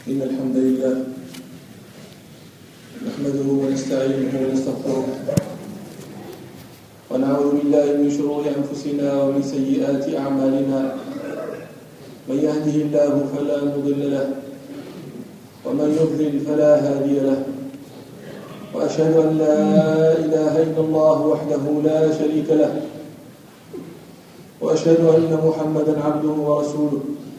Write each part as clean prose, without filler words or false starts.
إن الحمد لله نحمده ونستعينه ونستغفره ونعوذ بالله من شرور أنفسنا ومن سيئات أعمالنا. من يهده الله فلا مضل له ومن يضلل فلا هادي له، وأشهد أن لا إله إلا الله وحده لا شريك له، وأشهد أن محمدا عبده ورسوله.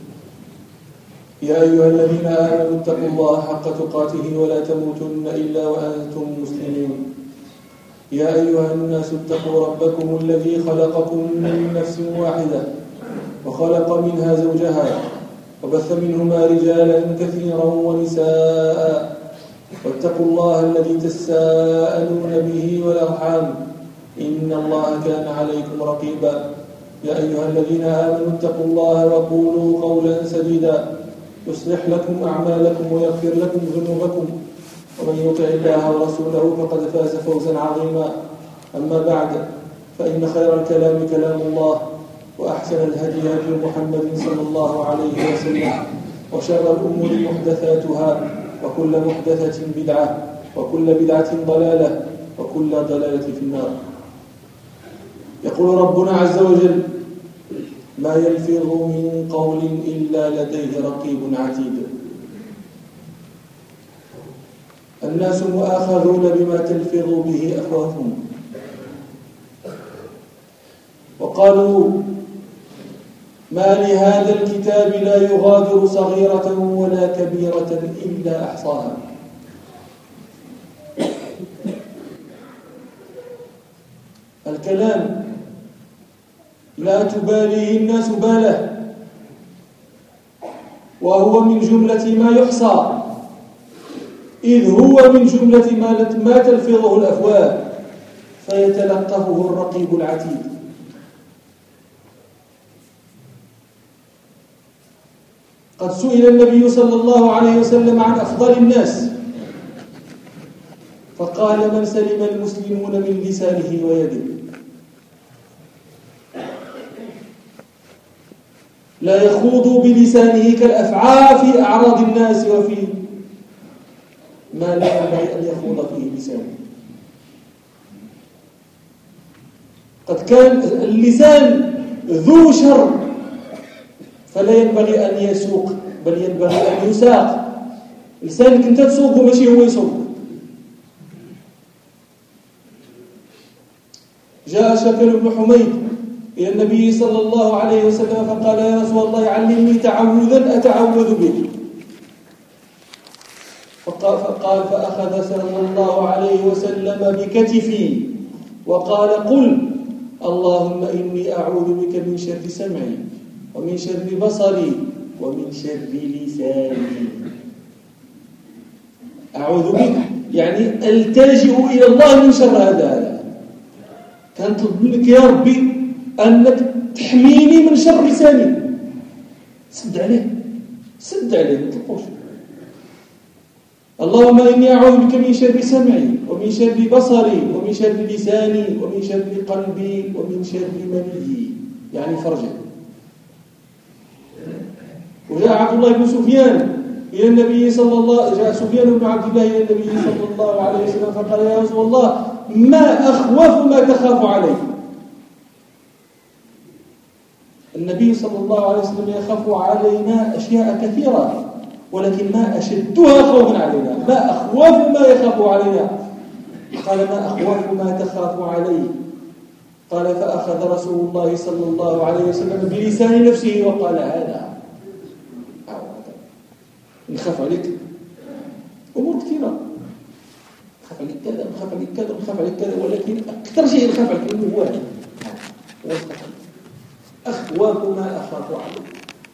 يا أيها الذين آمنوا اتقوا الله حق تقاته ولا تموتن إلا وأنتم مسلمون. يا أيها الناس اتقوا ربكم الذي خلقكم من نفس واحدة وخلق منها زوجها وبث منهما رجالا كثيرا ونساء، واتقوا الله الذي تساءلون به والأرحام إن الله كان عليكم رقيبا. يا أيها الذين آمنوا اتقوا الله وقولوا قولا سديدا يصلح لكم أعمالكم ويغفر لكم ذنوبكم، ومن يطع الله ورسوله فقد فاز فوزا عظيما. أما بعد، فإن خير الكلام كلام الله، وأحسن الهدي هدي محمد صلى الله عليه وسلم، وشر الأمور محدثاتها، وكل محدثة بدعة، وكل بدعة ضلالة، وكل ضلالة في النار. يقول ربنا عز وجل: ما يلفظ من قول إلا لديه رقيب عتيد. الناس مؤاخذون بما تلفظ به أفواههم، وقالوا: ما لهذا الكتاب لا يغادر صغيرة ولا كبيرة إلا أحصاها. الكلام لا تباليه الناس باله، وهو من جملة ما يحصى، إذ هو من جملة ما تلفظه الأفواه فيتلقفه الرقيب العتيد. قد سئل النبي صلى الله عليه وسلم عن أفضل الناس فقال: من سلم المسلمون من لسانه ويده. لا يخوض بلسانه كالأفعى في أعراض الناس وفي ما لا ينبغي أن يخوض فيه لسانه. قد كان اللسان ذو شر، فلا ينبغي أن يسوق، بل ينبغي أن يساق. لسانك أنت تسوقه ماشي هو يسوق. جاء شكل بن حميد إلى النبي صلى الله عليه وسلم فقال: يا رسول الله علمني تعوذا أتعوذ به. فأخذ صلى الله عليه وسلم بكتفي وقال: قل اللهم إني أعوذ بك من شر سمعي ومن شر بصري ومن شر لساني. أعوذ بك يعني ألتجئ إلى الله من شر هذا. كان طلب منك يا ربي أنك تحميني من شر لساني. سد عليه ما تطلقوش. اللهم إني أعوذ بك من شر سمعي ومن شر بصري ومن شر لساني ومن شر قلبي ومن شر مني، يعني فرجه. وجاء عبد الله بن سفيان إلى النبي جاء سفيان بن عبد الله إلى النبي صلى الله عليه وسلم فقال: يا رسول الله ما أخوف ما تخاف عليه. النبي صلى الله عليه وسلم يخاف علينا أشياء كثيرة، ولكن ما أشدها خوفا علينا، ما أخوف ما يخاف علينا. قال: ما أخوف ما تخاف عليه. قال: فأخذ رسول الله صلى الله عليه وسلم بلسان نفسه وقال: هذا نخاف عليك أمور كثيرة، نخاف عليك كذا، نخاف عليك كذا، نخاف عليك كذا، ولكن أكثر شيء نخاف عليك إنه هو هذا. أخوف ما أخاف عليه.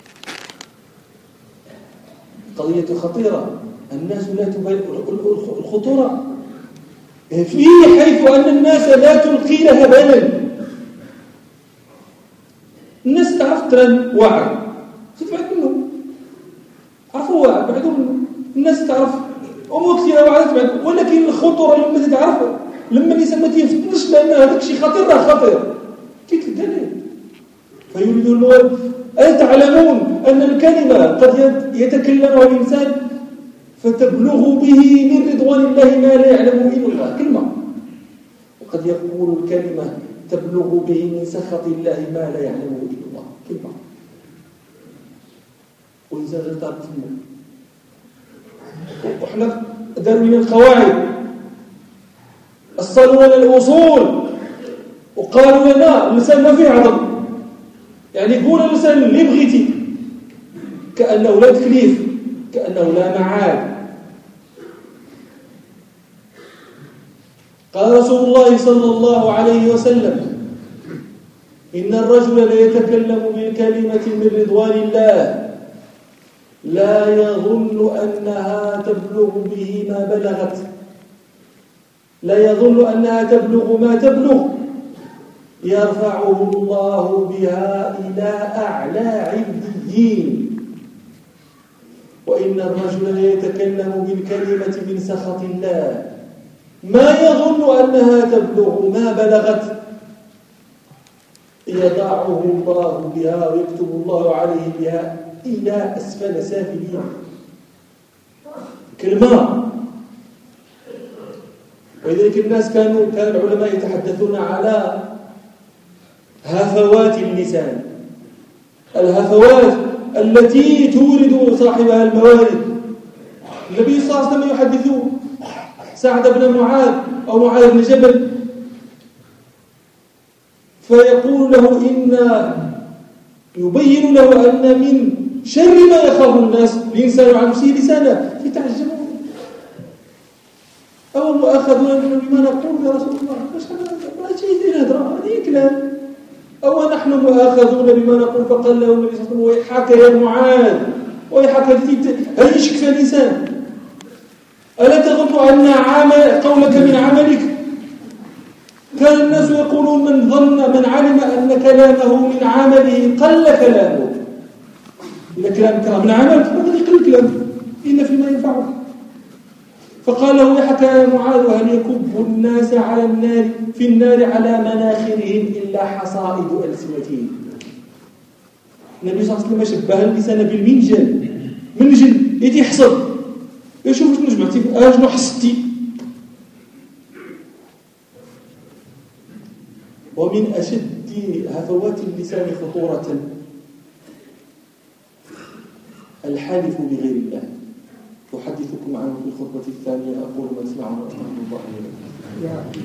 قضية خطيرة، الناس لا تبالي الخطورة في حيث أن الناس لا تلقي لها بالا. الناس تعرف ترن وعي تبعد منه، عرفوا وعي بعدوا منه. الناس تعرف أمور كثيرة وعي تبعد، ولكن الخطورة لما تتعرف، لما الإنسان ما تيفتنش بأن هذاك الشيء خطير راه خطير كيف تدلل. فيريد الموت. أتعلمون أن الكلمة قد يتكلمها الإنسان فتبلغ به من رضوان الله ما لا يعلمه إلا الله، كلمة. وقد يقول الكلمة تبلغ به من سخط الله ما لا يعلمه إلا الله، كلمة. وإنسان غير طالب فيه. وإحنا داروا لنا القواعد، أصلوا لنا الأصول، وقالوا لنا اللسان ما فيه عظم، يعني قول اللسان اللي بغيتي، كأنه لا تكليف، كأنه لا معاد. قال رسول الله صلى الله عليه وسلم: إن الرجل ليتكلم بالكلمة من رضوان الله لا يظن أنها تبلغ به ما بلغت، لا يظن أنها تبلغ ما تبلغ، يرفعه الله بها إلى أعلى عليين. وإن الرجل ليتكلم بالكلمة من سخط الله ما يظن أنها تبلغ ما بلغت، يضعه الله بها ويكتب الله عليه بها إلى أسفل سافلين. كلمة. ولذلك الناس كان العلماء يتحدثون على هفوات اللسان، الهفوات التي تورد صاحبها الموارد. النبي صلى الله عليه وسلم يحدث سعد بن معاذ أو معاذ بن جبل فيقول له يبين له أن من شر ما يخاف الناس الإنسان عن نفسه لسانه، فتعجبون: أو مؤاخذون بما نقول يا رسول الله؟ ما شيء هذا كلام. أو نحن مؤاخذون بما نقول؟ فقال له النبي صلى الله عليه وسلم: ويحك يا معاذ، ويحك هل يشك اللسان؟ ألا تظن أن قولك من عملك؟ كان الناس يقولون من علم أن كلامه من عمله قل كلامه. إذا كلامك من عملك فقد يقل كلامك، إن فيما ينفعك. فقال له: ويحك يا معاذ، هل يكب الناس في النار على مناخرهم إلا حصائد ألسنتهم؟ النبي صلى الله عليه وسلم شبه اللسان بالمنجل يدي يحصد، يشوف شنو جمعتي شنو حصدتي. ومن أشد هفوات اللسان خطورة الحلف بغير الله. أحدثكم عنه في الخطبة الثانية. أقول ما تسمعون وأستغفر الله لي ولكم.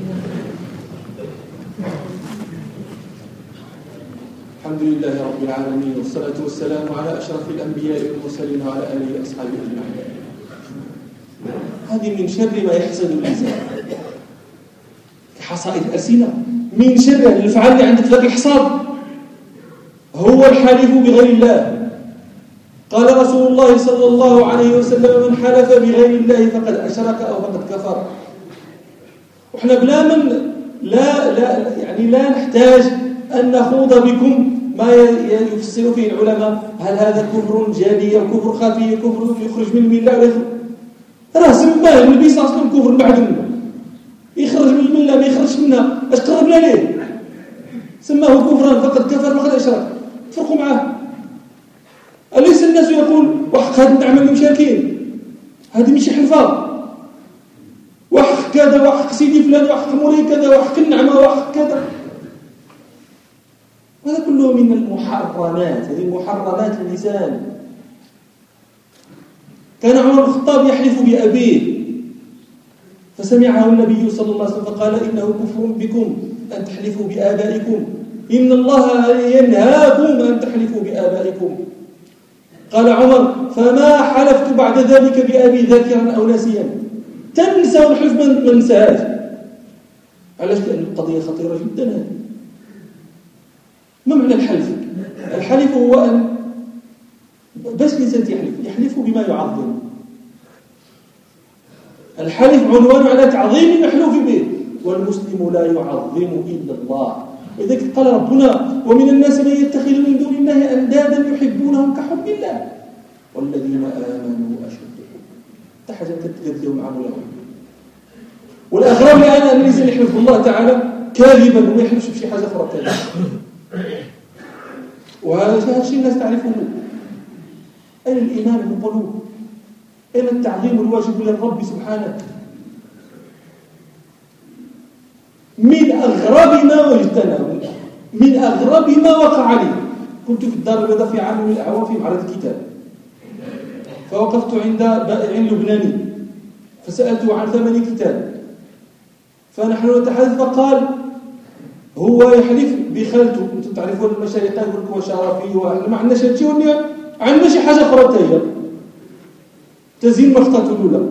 الحمد لله رب العالمين، والصلاة والسلام على أشرف الأنبياء والمرسلين وعلى آله وأصحابه أجمعين. هذه من شر ما يحسد اللسان، حصائد الألسنة. من شر الفعل اللي عندك ذاك الحصاد هو الحلف بغير الله. قال رسول الله صلى الله عليه وسلم: من حلف بغير الله فقد أشرك أو فقد كفر. وإحنا لا نحتاج أن نخوض بكم ما يفسر فيه العلماء، هل هذا كفر جلي أو كفر خفي، كفر يخرج من الملة ولا راه سماه النبي صلى الله عليه وسلم كفر معدوم، يخرج من الملة ما يخرجش منها، اش قربنا ليه؟ سماه كفرا فقد كفر فقد أشرك. فرقوا معاه. أليس الناس يقول: وحق هذا النعمة اللي مشاركين، هذه مش حلفة، وحق كذا، وحق سيدي فلان، وحق مولاي كذا، وحق النعمة، وحق كذا. هذا كله من المحرمات، هذه محرمات اللسان. كان عمر بن الخطاب يحلف بأبيه فسمعه النبي صلى الله عليه وسلم فقال: إنه كفر بكم أن تحلفوا بآبائكم، إن الله ينهاكم أن تحلفوا بآبائكم. قال عمر: فما حلفت بعد ذلك بأبي ذاكرا أو ناسيا. تنسى والحلف ما ننساهاش. علاش؟ لأن القضية خطيرة جدا. هذه ما معنى الحلف؟ الحلف هو أن بس الإنسان يحلف بما يعظم. الحلف عنوان على تعظيم المحلوف به، والمسلم لا يعظم إلا الله. لذلك قال ربنا: ومن الناس من يتخذ من دون الله أندادا يحبونهم كحب الله والذين آمنوا أشد حبا. حاجة تتغذيهم عملهم. والأغرب الآن أن الإنسان يحلف بالله تعالى كاذبا وما يحلفش بشي حاجة أخرى كاذبة. وهذا الشيء الناس تعرفه. أين الإيمان بالقلوب؟ أين التعظيم الواجب للرب سبحانه؟ من أغرب ما وجدنا، من أغرب ما وقع لي، كنت في الدار البيضاء في عام من الأعوام في معرض الكتاب، فوقفت عند بائع لبناني فسألته عن ثمن كتاب، فنحن نتحدث فقال هو يحلف بخالته. انتم تعرفون المشايخ يقول لك هو شرفي واحنا ما عندناش هادشي، عندنا شي حاجه اخرى حتى هي تزين مخطط الاولى.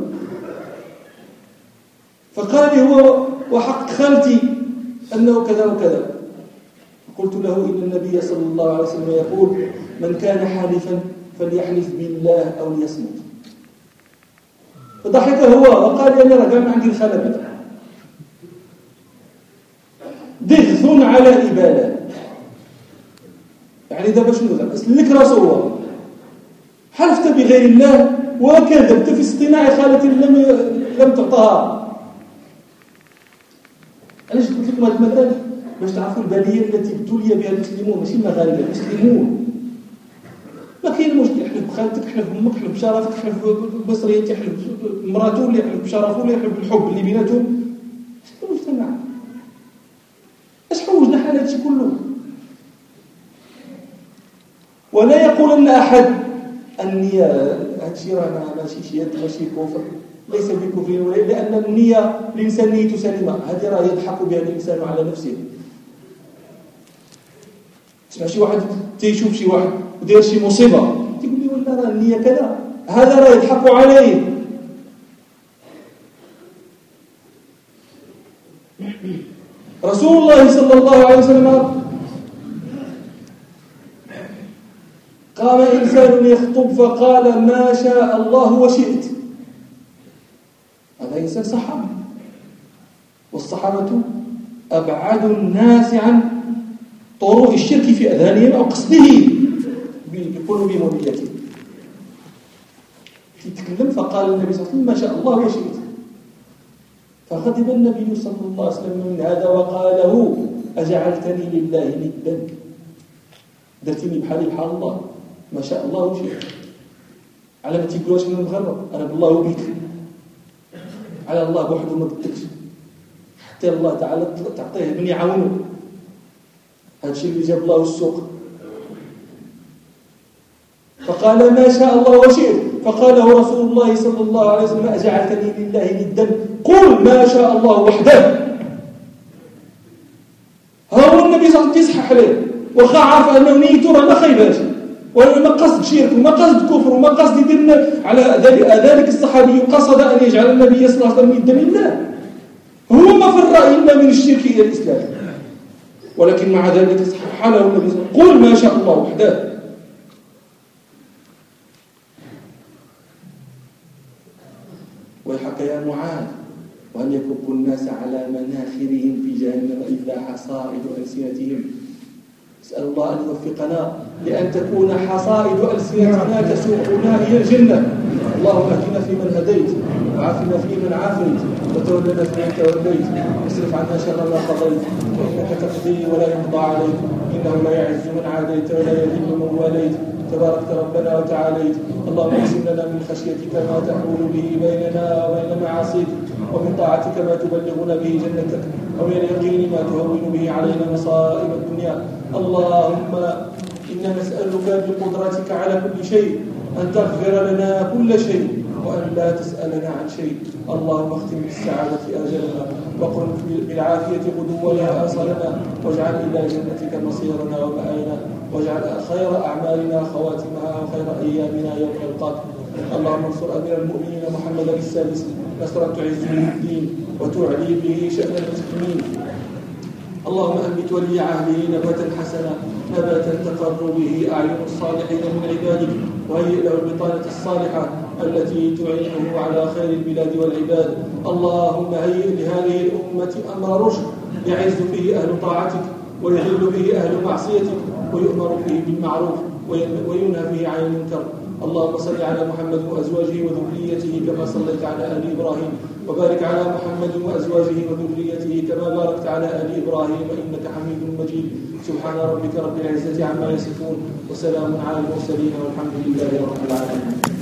فقال لي هو وحق خالتي انه كذا وكذا. قلت له ان النبي صلى الله عليه وسلم يقول من كان حالفا فليحلف بالله او ليصمت. فضحك هو وقال لي انا راه ما عندي الخلل، دغث على إبالة. يعني دابا شنو زعما سلك راسو هو، حلفت بغير الله وكذبت في اصطناع خالتي لم تعطها. علاش قلت لكم هذا المثال باش تعرفوا البليه التي ابتلي بها المسلمون، ماشي المغاربه، المسلمون. ما كاين مشكل، احلف بخالتك، احلف بامك، احلف بشرفك، احلف ببصريتك، احلف بمراته، اللي يحلف بشرفه، اللي يحلف بالحب اللي بيناتهم. شنو المجتمع؟ اش حوجنا حال هادشي كله؟ ولا يقولن احد النية هادشي راه ماشي يد، ماشي كفر، ليس بكفر، لان النية الانسان نيته سليمه، هذه راه يضحك بها الانسان على نفسه. تسمع شي واحد تيشوف شي واحد ودير شي مصيبه تيقول لي والله راه النية كذا، هذا راه يضحك عليه. رسول الله صلى الله عليه وسلم قام إنسان يخطب فقال ما شاء الله وشئت. هذا إنسان صحابي، والصحابة أبعد الناس عن طروح الشرك في أذهانهم أو قصده بقلوبهم ونيتهم. يتكلم فقال النبي صلى الله عليه وسلم ما شاء الله وشئت، فغضب النبي صلى الله عليه وسلم من هذا وقال له أجعلتني لله ندا، درتني بحالي بحال الله، ما شاء الله وشئت. على ما تيقولوش من المغرب أنا بالله وبيك، على الله بوحده ما بدكش، حتى الله تعالى تعطيه من يعاونه. هذا الشيء اللي جاب الله السوق. فقال ما شاء الله وشئت، فقاله رسول الله صلى الله عليه وسلم أجعلتني لله ندا قل ما شاء الله وحده. هو النبي صلى الله عليه وسلم يصحح عليه، وخا عارف أنه نيته راه ما خيباش، وما قصد شرك وما قصد كفر وما قصد يدير على ذلك الصحابي قصد أن يجعل النبي صلى الله عليه وسلم ندا لله. هو ما فر إلا من الشرك إلى الإسلام، ولكن مع ذلك صحح له النبي صلى الله عليه وسلم قل ما شاء الله وحده. ويحك يا معاذ وأن يكب الناس على مناخرهم في جهنم إلا حصائد ألسنتهم. اسأل الله أن يوفقنا لأن تكون حصائد ألسنتنا تسوقنا إلى الجنة. اللهم اهدنا فيمن هديت، وعافنا فيمن عافيت، وتولنا فيمن توليت، واصرف عنا شر ما قضيت، فإنك تقضي ولا يقضى عليك، إنه لا يعز من عاديت ولا يذل من واليت، تباركت ربنا وتعاليت. اللهم اقسم لنا من خشيتك ما تحول به بيننا وبين معاصيك، ومن طاعتك ما تبلغنا به جنتك، ومن اليقين ما تهون به علينا مصائب الدنيا. اللهم إنا نسألك بقدرتك على كل شيء أن تغفر لنا كل شيء، وأن لا تسألنا عن شيء. اللهم اختم بالسعادة أجلنا، وقرن بالعافية غدونا وآصلنا، واجعل إلى جنتك مصيرنا ومآلنا، واجعل خير أعمالنا خواتمها وخير أيامنا يوم نلقاك. اللهم انصر أمير المؤمنين محمد السادس نصرا تعز به الدين وتعلي به شأن المسلمين. اللهم أنبت ولي عهده نباتا حسنا، نباتا تقر به أعين الصالحين من عبادك، وهيئ له البطانة الصالحة التي تعينه على خير البلاد والعباد. اللهم هيئ لهذه الأمة أمر رشد يعز به أهل طاعتك، ويذل به أهل معصيتك، ويؤمر به بالمعروف وينهى به عن المنكر. اللهم صل على محمد وأزواجه وذريته كما صليت على آل إبراهيم، وبارك على محمد وأزواجه وذريته كما باركت على آل إبراهيم إنك حميد مجيد. سبحان ربك رب العزة عما يصفون، وسلام على المرسلين، والحمد لله رب العالمين.